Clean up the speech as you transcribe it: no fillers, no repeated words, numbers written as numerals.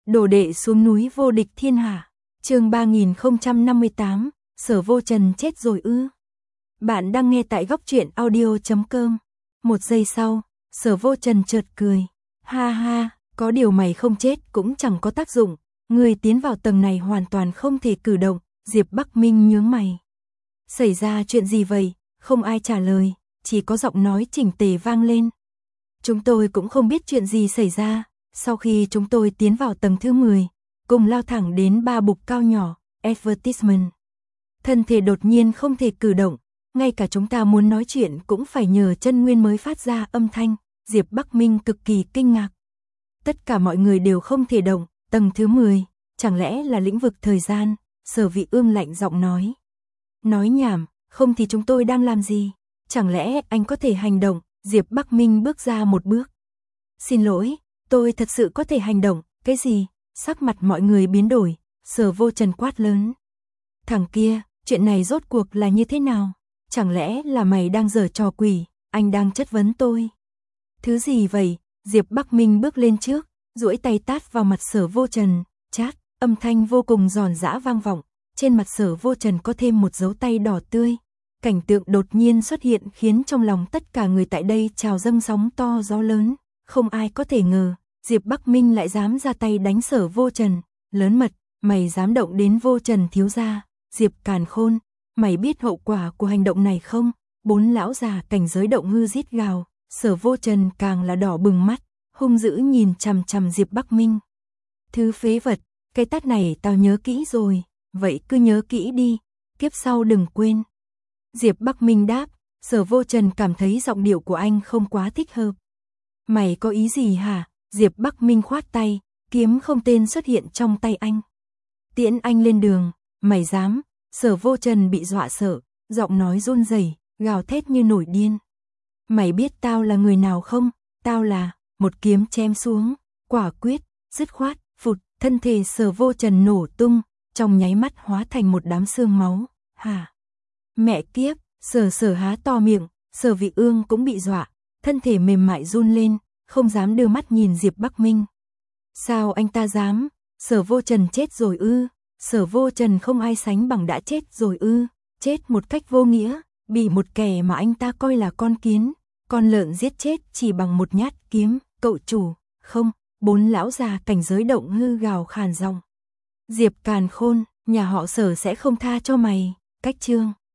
Đồ đệ xuống núi vô địch thiên hạ. Chương 3058, Sở Vô Trần chết rồi ư? Bạn đang nghe tại góc truyện audio.com. Một giây sau, Sở Vô Trần chợt cười. Ha ha, có điều mày không chết cũng chẳng có tác dụng. Người tiến vào tầng này hoàn toàn không thể cử động. Diệp Bắc Minh nhướng mày. Xảy ra chuyện gì vậy? Không ai trả lời, chỉ có giọng nói chỉnh tề vang lên. Chúng tôi cũng không biết chuyện gì xảy ra. Sau khi chúng tôi tiến vào tầng thứ 10, cùng lao thẳng đến 3 bục cao nhỏ, advertisement. Thân thể đột nhiên không thể cử động, ngay cả chúng ta muốn nói chuyện cũng phải nhờ chân nguyên mới phát ra âm thanh. Diệp Bắc Minh cực kỳ kinh ngạc. Tất cả mọi người đều không thể động, tầng thứ 10, chẳng lẽ là lĩnh vực thời gian? Sở Vị Ương lạnh giọng nói. Nói nhảm, không thì chúng tôi đang làm gì? Chẳng lẽ anh có thể hành động? Diệp Bắc Minh bước ra một bước. Xin lỗi, tôi thật sự có thể hành động. Cái gì? Sắc mặt mọi người biến đổi. Sở Vô Trần quát lớn. Thằng kia, chuyện này rốt cuộc là như thế nào? Chẳng lẽ là mày đang giở trò quỷ? Anh đang chất vấn tôi. Thứ gì vậy? Diệp Bắc Minh bước lên trước, duỗi tay tát vào mặt Sở Vô Trần. Chát, âm thanh vô cùng giòn giã vang vọng. Trên mặt Sở Vô Trần có thêm một dấu tay đỏ tươi. Cảnh tượng đột nhiên xuất hiện khiến trong lòng tất cả người tại đây trào dâng sóng to gió lớn. Không ai có thể ngờ, Diệp Bắc Minh lại dám ra tay đánh Sở Vô Trần. Lớn mật, mày dám động đến Vô Trần thiếu gia. Diệp Càn Khôn, mày biết hậu quả của hành động này không? 4 lão già cảnh giới động hư rít gào. Sở Vô Trần càng là đỏ bừng mắt, hung dữ nhìn chằm chằm Diệp Bắc Minh. Thứ phế vật, cái tát này tao nhớ kỹ rồi, vậy cứ nhớ kỹ đi, kiếp sau đừng quên. Diệp Bắc Minh đáp. Sở Vô Trần cảm thấy giọng điệu của anh không quá thích hợp. Mày có ý gì hả? Diệp Bắc Minh khoát tay, kiếm không tên xuất hiện trong tay anh. Tiễn anh lên đường, mày dám? Sở Vô Trần bị dọa sợ, giọng nói run rẩy, gào thét như nổi điên. Mày biết tao là người nào không? Tao là, một kiếm chém xuống, quả quyết, dứt khoát, phụt, thân thể Sở Vô Trần nổ tung, trong nháy mắt hóa thành một đám xương máu. Hả? Mẹ kiếp, Sở há to miệng, Sở Vị Ương cũng bị dọa, thân thể mềm mại run lên, không dám đưa mắt nhìn Diệp Bắc Minh. Sao anh ta dám? Sở Vô Trần chết rồi ư? Sở Vô Trần không ai sánh bằng đã chết rồi ư? Chết một cách vô nghĩa, bị một kẻ mà anh ta coi là con kiến, con lợn giết chết chỉ bằng một nhát kiếm. Cậu chủ, không, 4 lão già cảnh giới động hư gào khàn giọng. Diệp Càn Khôn, nhà họ Sở sẽ không tha cho mày. Cách chương